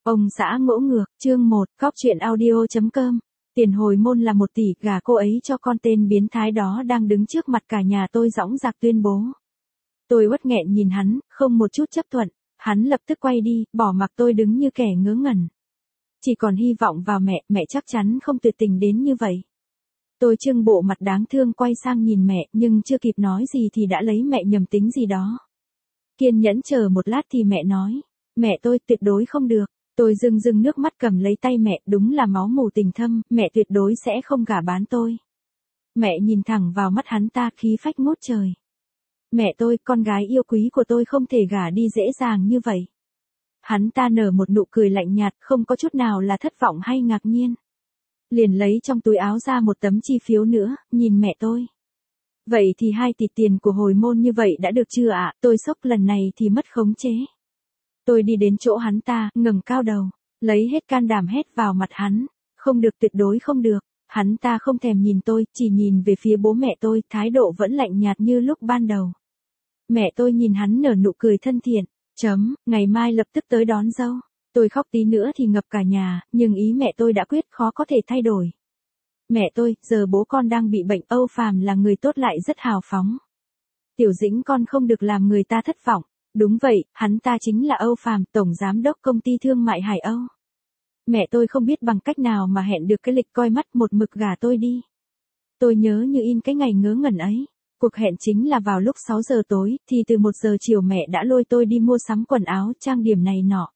Ông xã ngỗ ngược, chương 1, Góc truyện audio.com. Tiền hồi môn là 1 tỷ, gả cô ấy cho con tên biến thái đó đang đứng trước mặt cả nhà tôi dõng dạc tuyên bố. Tôi uất nghẹn nhìn hắn, không một chút chấp thuận, hắn lập tức quay đi, bỏ mặc tôi đứng như kẻ ngớ ngẩn. Chỉ còn hy vọng vào mẹ chắc chắn không tuyệt tình đến như vậy. Tôi trưng bộ mặt đáng thương quay sang nhìn mẹ, nhưng chưa kịp nói gì thì đã lấy mẹ nhầm tính gì đó. Kiên nhẫn chờ một lát thì mẹ nói, mẹ tôi tuyệt đối không được. Tôi rưng rưng nước mắt cầm lấy tay mẹ, đúng là máu mù tình thâm, mẹ tuyệt đối sẽ không gả bán tôi. Mẹ nhìn thẳng vào mắt hắn ta khí phách ngút trời. Mẹ tôi, con gái yêu quý của tôi không thể gả đi dễ dàng như vậy. Hắn ta nở một nụ cười lạnh nhạt, không có chút nào là thất vọng hay ngạc nhiên. Liền lấy trong túi áo ra một tấm chi phiếu nữa, nhìn mẹ tôi. Vậy thì 2 tỷ tiền của hồi môn như vậy đã được chưa ạ? Tôi sốc lần này thì mất khống chế. Tôi đi đến chỗ hắn ta, ngẩng cao đầu, lấy hết can đảm hét vào mặt hắn. Không được, tuyệt đối không được. Hắn ta không thèm nhìn tôi, chỉ nhìn về phía bố mẹ tôi, thái độ vẫn lạnh nhạt như lúc ban đầu. Mẹ tôi nhìn hắn nở nụ cười thân thiện. Ngày mai lập tức tới đón dâu. Tôi khóc tí nữa thì ngập cả nhà, nhưng ý mẹ tôi đã quyết khó có thể thay đổi. Mẹ tôi, giờ bố con đang bị bệnh, Âu Phàm là người tốt lại rất hào phóng. Tiểu Dĩnh con không được làm người ta thất vọng. Đúng vậy, hắn ta chính là Âu Phàm, tổng giám đốc công ty thương mại Hải Âu. Mẹ tôi không biết bằng cách nào mà hẹn được cái lịch coi mắt một mực gả tôi đi. Tôi nhớ như in cái ngày ngớ ngẩn ấy. Cuộc hẹn chính là vào lúc 6 giờ tối, thì từ 1 giờ chiều mẹ đã lôi tôi đi mua sắm quần áo, trang điểm này nọ.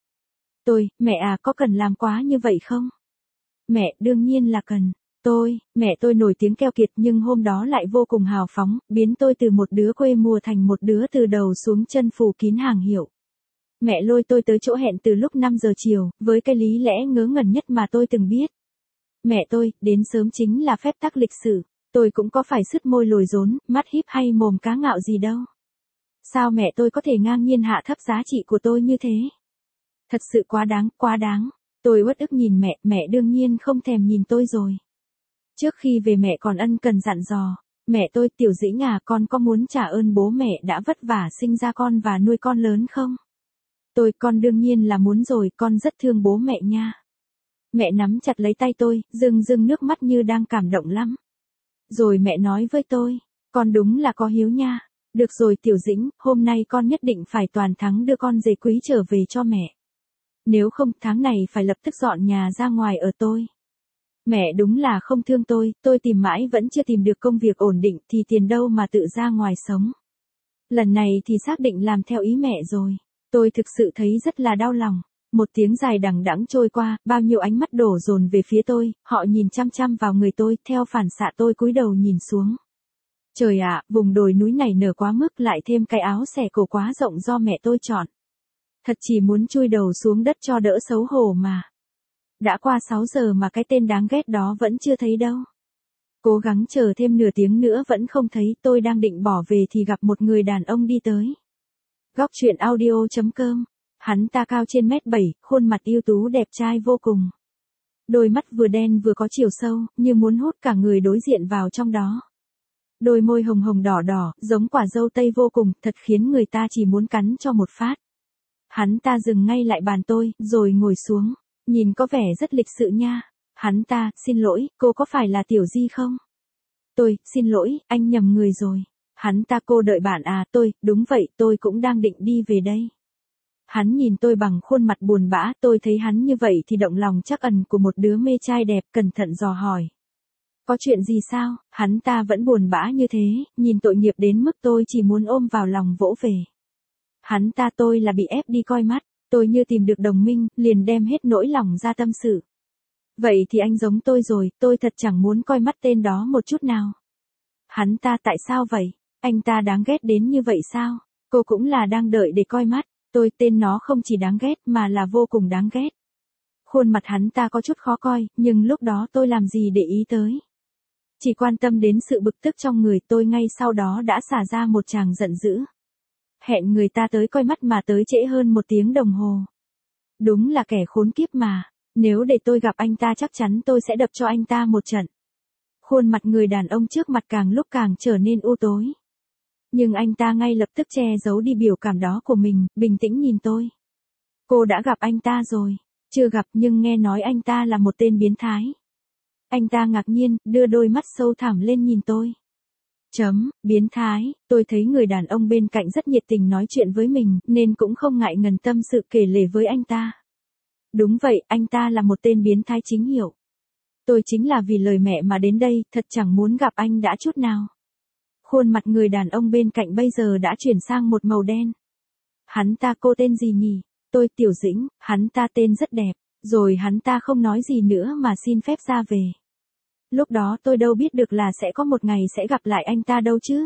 Mẹ à, có cần làm quá như vậy không? Mẹ, đương nhiên là cần. Mẹ tôi nổi tiếng keo kiệt nhưng hôm đó lại vô cùng hào phóng, biến tôi từ một đứa quê mùa thành một đứa từ đầu xuống chân phủ kín hàng hiệu. Mẹ lôi tôi tới chỗ hẹn từ lúc 5 giờ chiều, với cái lý lẽ ngớ ngẩn nhất mà tôi từng biết. Mẹ tôi, đến sớm chính là phép tắc lịch sử, tôi cũng có phải sứt môi lồi rốn, mắt híp hay mồm cá ngạo gì đâu. Sao mẹ tôi có thể ngang nhiên hạ thấp giá trị của tôi như thế? Thật sự quá đáng. Tôi uất ức nhìn mẹ đương nhiên không thèm nhìn tôi rồi. Trước khi về mẹ còn ân cần dặn dò, mẹ tôi, Tiểu Dĩnh à, con có muốn trả ơn bố mẹ đã vất vả sinh ra con và nuôi con lớn không? Con đương nhiên là muốn rồi, con rất thương bố mẹ nha. Mẹ nắm chặt lấy tay tôi, rưng nước mắt như đang cảm động lắm. Rồi mẹ nói với tôi, con đúng là có hiếu nha. Được rồi Tiểu Dĩnh, hôm nay con nhất định phải toàn thắng đưa con rể quý trở về cho mẹ. Nếu không, tháng này phải lập tức dọn nhà ra ngoài ở tôi. Mẹ đúng là không thương tôi tìm mãi vẫn chưa tìm được công việc ổn định thì tiền đâu mà tự ra ngoài sống. Lần này thì xác định làm theo ý mẹ rồi. Tôi thực sự thấy rất là đau lòng. Một tiếng dài đằng đẵng trôi qua, bao nhiêu ánh mắt đổ dồn về phía tôi, họ nhìn chăm chăm vào người tôi, theo phản xạ tôi cúi đầu nhìn xuống. Trời ạ, vùng đồi núi này nở quá mức, lại thêm cái áo xẻ cổ quá rộng do mẹ tôi chọn. Thật chỉ muốn chui đầu xuống đất cho đỡ xấu hổ mà. Đã qua 6 giờ mà cái tên đáng ghét đó vẫn chưa thấy đâu. Cố gắng chờ thêm nửa tiếng nữa vẫn không thấy, tôi đang định bỏ về thì gặp một người đàn ông đi tới. Góc truyện audio.com. Hắn ta cao trên 1m7, khuôn mặt ưu tú đẹp trai vô cùng. Đôi mắt vừa đen vừa có chiều sâu, như muốn hút cả người đối diện vào trong đó. Đôi môi hồng hồng đỏ đỏ, giống quả dâu tây vô cùng, thật khiến người ta chỉ muốn cắn cho một phát. Hắn ta dừng ngay lại bàn tôi, rồi ngồi xuống. Nhìn có vẻ rất lịch sự nha. Hắn ta, xin lỗi, cô có phải là Tiểu Di không? Xin lỗi, anh nhầm người rồi. Hắn ta, cô đợi bạn à? Đúng vậy, tôi cũng đang định đi về đây. Hắn nhìn tôi bằng khuôn mặt buồn bã, tôi thấy hắn như vậy thì động lòng trắc ẩn của một đứa mê trai đẹp, cẩn thận dò hỏi. Có chuyện gì sao? Hắn ta vẫn buồn bã như thế, nhìn tội nghiệp đến mức tôi chỉ muốn ôm vào lòng vỗ về. Hắn ta, tôi là bị ép đi coi mắt. Tôi như tìm được đồng minh, liền đem hết nỗi lòng ra tâm sự. Vậy thì anh giống tôi rồi, tôi thật chẳng muốn coi mắt tên đó một chút nào. Hắn ta, tại sao vậy? Anh ta đáng ghét đến như vậy sao? Cô cũng là đang đợi để coi mắt. Tên nó không chỉ đáng ghét mà là vô cùng đáng ghét. Khuôn mặt hắn ta có chút khó coi, nhưng lúc đó tôi làm gì để ý tới. Chỉ quan tâm đến sự bực tức trong người tôi, ngay sau đó đã xả ra một tràng giận dữ. Hẹn người ta tới coi mắt mà tới trễ hơn 1 tiếng đồng hồ. Đúng là kẻ khốn kiếp mà. Nếu để tôi gặp anh ta chắc chắn tôi sẽ đập cho anh ta một trận. Khuôn mặt người đàn ông trước mặt càng lúc càng trở nên u tối. Nhưng anh ta ngay lập tức che giấu đi biểu cảm đó của mình, bình tĩnh nhìn tôi. Cô đã gặp anh ta rồi. Chưa gặp nhưng nghe nói anh ta là một tên biến thái. Anh ta ngạc nhiên, đưa đôi mắt sâu thẳm lên nhìn tôi. Biến thái, tôi thấy người đàn ông bên cạnh rất nhiệt tình nói chuyện với mình, nên cũng không ngại ngần tâm sự kể lể với anh ta. Đúng vậy, anh ta là một tên biến thái chính hiệu. Tôi chính là vì lời mẹ mà đến đây, thật chẳng muốn gặp anh đã chút nào. Khuôn mặt người đàn ông bên cạnh bây giờ đã chuyển sang một màu đen. Hắn ta cô tên gì nhỉ? Tôi Tiểu Dĩnh, hắn ta tên rất đẹp. Rồi hắn ta không nói gì nữa mà xin phép ra về. Lúc đó tôi đâu biết được là sẽ có một ngày sẽ gặp lại anh ta đâu chứ.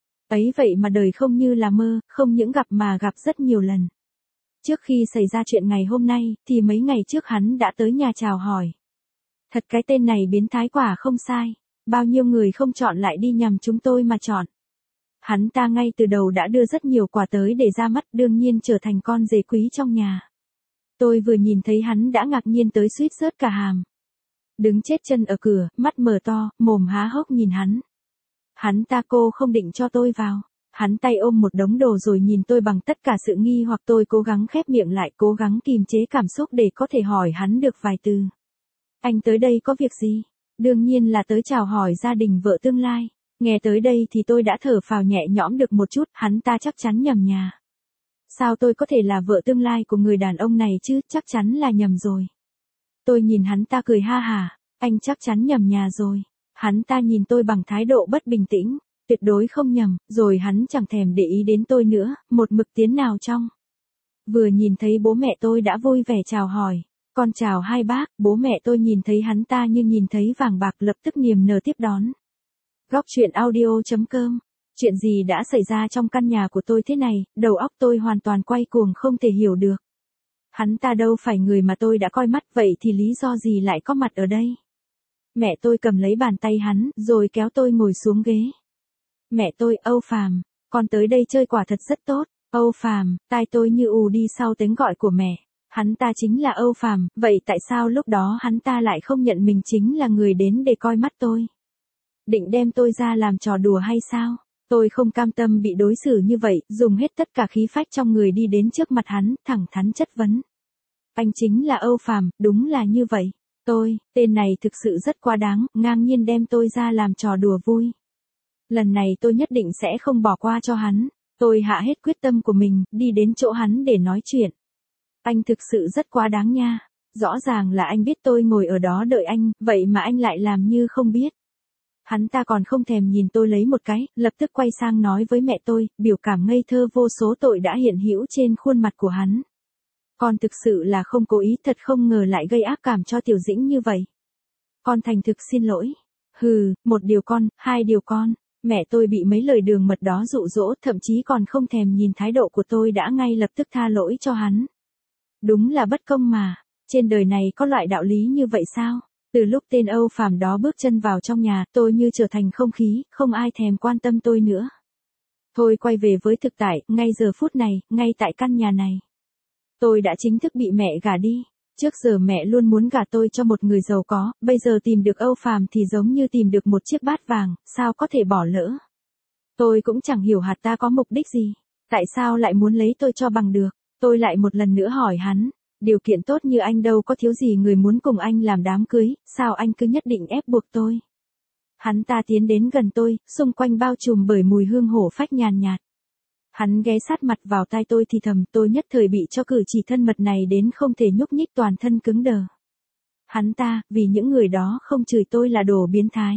Ấy vậy mà đời không như là mơ, không những gặp mà gặp rất nhiều lần. Trước khi xảy ra chuyện ngày hôm nay, thì mấy ngày trước hắn đã tới nhà chào hỏi. Thật cái tên này biến thái quả không sai. Bao nhiêu người không chọn lại đi nhằm chúng tôi mà chọn. Hắn ta ngay từ đầu đã đưa rất nhiều quà tới để ra mắt, đương nhiên trở thành con rể quý trong nhà. Tôi vừa nhìn thấy hắn đã ngạc nhiên tới suýt rớt cả hàm. Đứng chết chân ở cửa, mắt mở to, mồm há hốc nhìn hắn. Hắn ta cô không định cho tôi vào. Hắn tay ôm một đống đồ rồi nhìn tôi bằng tất cả sự nghi hoặc. Tôi cố gắng khép miệng lại, cố gắng kìm chế cảm xúc để có thể hỏi hắn được vài từ. Anh tới đây có việc gì? Đương nhiên là tới chào hỏi gia đình vợ tương lai. Nghe tới đây thì tôi đã thở phào nhẹ nhõm được một chút, hắn ta chắc chắn nhầm nhà. Sao tôi có thể là vợ tương lai của người đàn ông này chứ, chắc chắn là nhầm rồi. Tôi nhìn hắn ta cười ha hả, anh chắc chắn nhầm nhà rồi. Hắn ta nhìn tôi bằng thái độ bất bình tĩnh, tuyệt đối không nhầm, rồi hắn chẳng thèm để ý đến tôi nữa, một mực tiến nào trong. Vừa nhìn thấy bố mẹ tôi đã vui vẻ chào hỏi, con chào hai bác, bố mẹ tôi nhìn thấy hắn ta như nhìn thấy vàng bạc lập tức niềm nở tiếp đón. Góc truyện audio.com. Chuyện gì đã xảy ra trong căn nhà của tôi thế này, đầu óc tôi hoàn toàn quay cuồng không thể hiểu được. Hắn ta đâu phải người mà tôi đã coi mắt, vậy thì lý do gì lại có mặt ở đây? Mẹ tôi cầm lấy bàn tay hắn, rồi kéo tôi ngồi xuống ghế. Mẹ tôi, Âu Phàm, con tới đây chơi quả thật rất tốt. Âu Phàm, tai tôi như ù đi sau tiếng gọi của mẹ. Hắn ta chính là Âu Phàm, vậy tại sao lúc đó hắn ta lại không nhận mình chính là người đến để coi mắt tôi? Định đem tôi ra làm trò đùa hay sao? Tôi không cam tâm bị đối xử như vậy, dùng hết tất cả khí phách trong người đi đến trước mặt hắn, thẳng thắn chất vấn. Anh chính là Âu Phàm, đúng là như vậy. Tên này thực sự rất quá đáng, ngang nhiên đem tôi ra làm trò đùa vui. Lần này tôi nhất định sẽ không bỏ qua cho hắn. Tôi hạ hết quyết tâm của mình, đi đến chỗ hắn để nói chuyện. Anh thực sự rất quá đáng nha. Rõ ràng là anh biết tôi ngồi ở đó đợi anh, vậy mà anh lại làm như không biết. Hắn ta còn không thèm nhìn tôi lấy một cái, lập tức quay sang nói với mẹ tôi, biểu cảm ngây thơ vô số tội đã hiện hữu trên khuôn mặt của hắn. Con thực sự là không cố ý, thật không ngờ lại gây ác cảm cho Tiểu Dĩnh như vậy. Con thành thực xin lỗi. Hừ, một điều con, hai điều con. Mẹ tôi bị mấy lời đường mật đó dụ dỗ, thậm chí còn không thèm nhìn thái độ của tôi đã ngay lập tức tha lỗi cho hắn. Đúng là bất công mà. Trên đời này có loại đạo lý như vậy sao? Từ lúc tên Âu Phàm đó bước chân vào trong nhà, tôi như trở thành không khí, không ai thèm quan tâm tôi nữa. Thôi quay về với thực tại, ngay giờ phút này, ngay tại căn nhà này. Tôi đã chính thức bị mẹ gả đi. Trước giờ mẹ luôn muốn gả tôi cho một người giàu có, bây giờ tìm được Âu Phàm thì giống như tìm được một chiếc bát vàng, sao có thể bỏ lỡ. Tôi cũng chẳng hiểu hạt ta có mục đích gì. Tại sao lại muốn lấy tôi cho bằng được. Tôi lại một lần nữa hỏi hắn. Điều kiện tốt như anh đâu có thiếu gì người muốn cùng anh làm đám cưới, sao anh cứ nhất định ép buộc tôi. Hắn ta tiến đến gần tôi, xung quanh bao trùm bởi mùi hương hổ phách nhàn nhạt. Hắn ghé sát mặt vào tai tôi thì thầm, tôi nhất thời bị cho cử chỉ thân mật này đến không thể nhúc nhích, toàn thân cứng đờ. Hắn ta, vì những người đó không chửi tôi là đồ biến thái.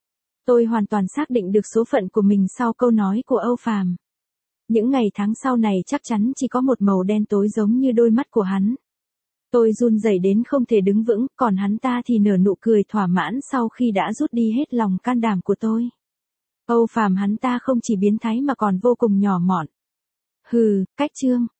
Tôi hoàn toàn xác định được số phận của mình sau câu nói của Âu Phàm. Những ngày tháng sau này chắc chắn chỉ có một màu đen tối giống như đôi mắt của hắn. Tôi run rẩy đến không thể đứng vững, còn hắn ta thì nở nụ cười thỏa mãn sau khi đã rút đi hết lòng can đảm của tôi. Âu Phàm hắn ta không chỉ biến thái mà còn vô cùng nhỏ mọn. Hừ, cách trương.